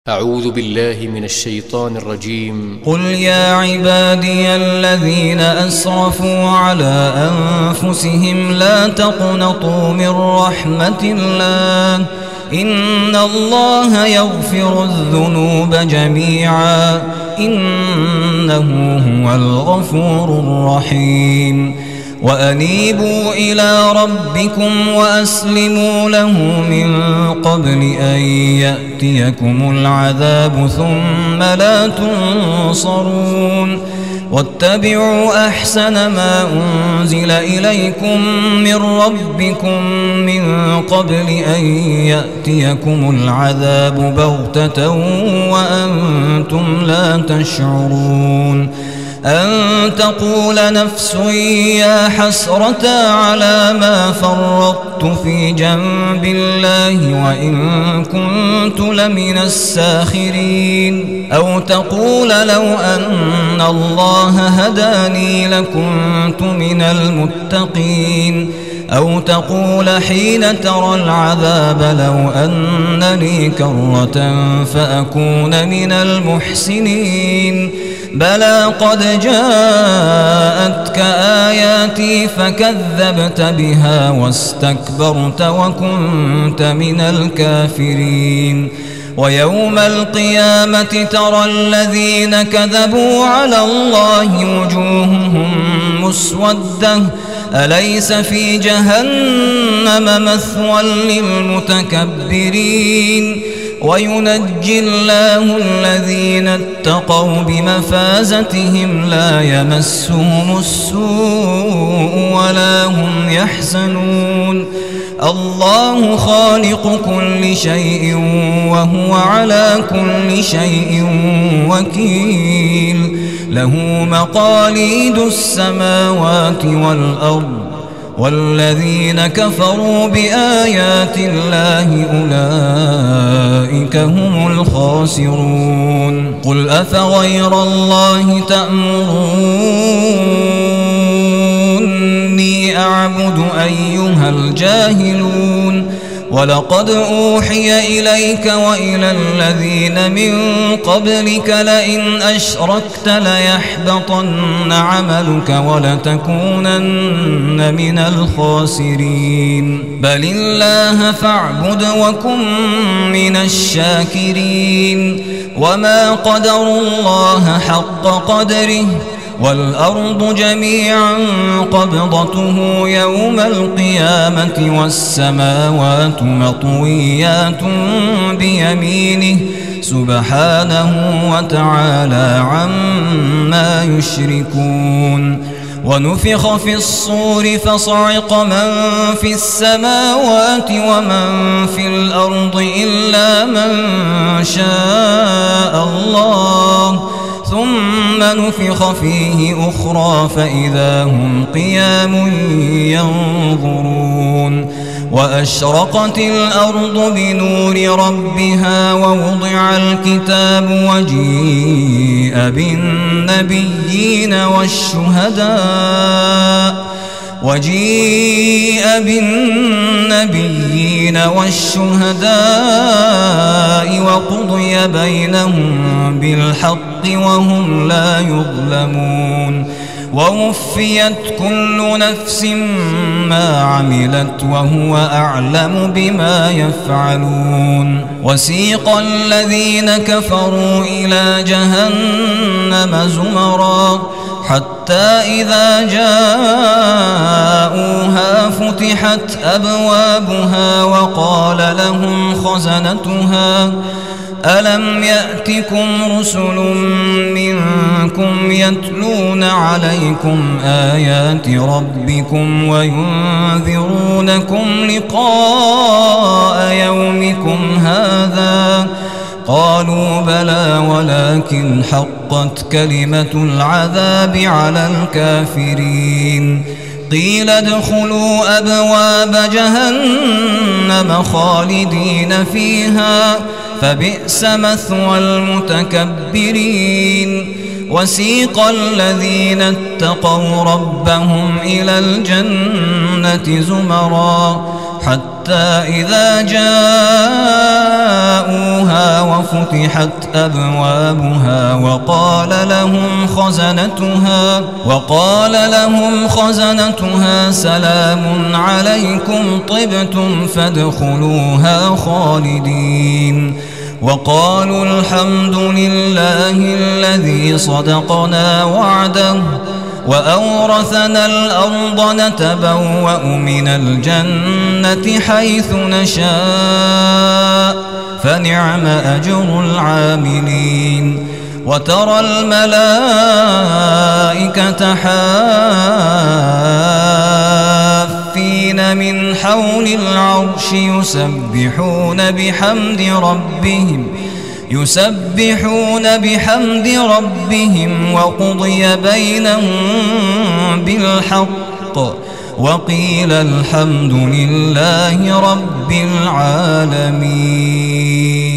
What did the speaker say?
أعوذ بالله من الشيطان الرجيم. قل يا عبادي الذين أسرفوا على أنفسهم لا تقنطوا من رحمة الله إن الله يغفر الذنوب جميعا إنه هو الغفور الرحيم وأنيبوا إلى ربكم وأسلموا له من قبل أن يأتيكم العذاب ثم لا تنصرون واتبعوا أحسن ما أنزل إليكم من ربكم من قبل أن يأتيكم العذاب بغتة وأنتم لا تشعرون أن تقول نفس يا حسرة على ما فرطت في جنب الله وإن كنت لمن الساخرين أو تقول لو أن الله هداني لكنت من المتقين أو تقول حين ترى العذاب لو أن لي كرة فأكون من المحسنين بلى قد جاءتك آياتي فكذبت بها واستكبرت وكنت من الكافرين ويوم القيامة ترى الذين كذبوا على الله وجوههم مسودة أليس في جهنم مثوى للمتكبرين وينجي الله الذين اتقوا بمفازتهم لا يمسهم السوء ولا هم يحزنون الله خالق كل شيء وهو على كل شيء وكيل له مقاليد السماوات والأرض والذين كفروا بآيات الله أولئك هم الخاسرون قل أفغير الله تأمروني أعبد أيها الجاهلون ولقد أوحي إليك وإلى الذين من قبلك لئن أشركت ليحبطن عملك ولتكونن من الخاسرين بل الله فاعبد وكن من الشاكرين وما قدروا الله حق قدره والأرض جميعا قبضته يوم القيامة والسماوات مطويات بيمينه سبحانه وتعالى عما يشركون ونفخ في الصور فصعق من في السماوات ومن في الأرض إلا من شاء الله ثم نفخ فيه أخرى فإذا هم قيام ينظرون وأشرقت الأرض بنور ربها ووضع الكتاب وجيء بالنبيين والشهداء وقضي بينهم بالحق وهم لا يظلمون ووفيت كل نفس ما عملت وهو أعلم بما يفعلون وسيق الذين كفروا إلى جهنم زمرا حتى إذا جاءوها فتحت أبوابها وقال لهم خزنتها ألم يأتكم رسل منكم يتلون عليكم آيات ربكم وينذرونكم لقاء يومكم هذا قالوا بلى ولكن حقت كلمة العذاب على الكافرين قيل ادخلوا أبواب جهنم خالدين فيها فبئس مثوى المتكبرين وسيق الذين اتقوا ربهم إلى الجنة زمرا حتى إذا جاءوها وفتحت أبوابها وقال لهم خزنتها سلام عليكم طبتم فادخلوها خالدين وقالوا الحمد لله الذي صدقنا وعده وأورثنا الأرض نتبوأ من الجنة حيث نشاء فنعم أجر العاملين وترى الملائكة حافين من حول العرش يسبحون بحمد ربهم وقضي بينهم بالحق وقيل الحمد لله رب العالمين.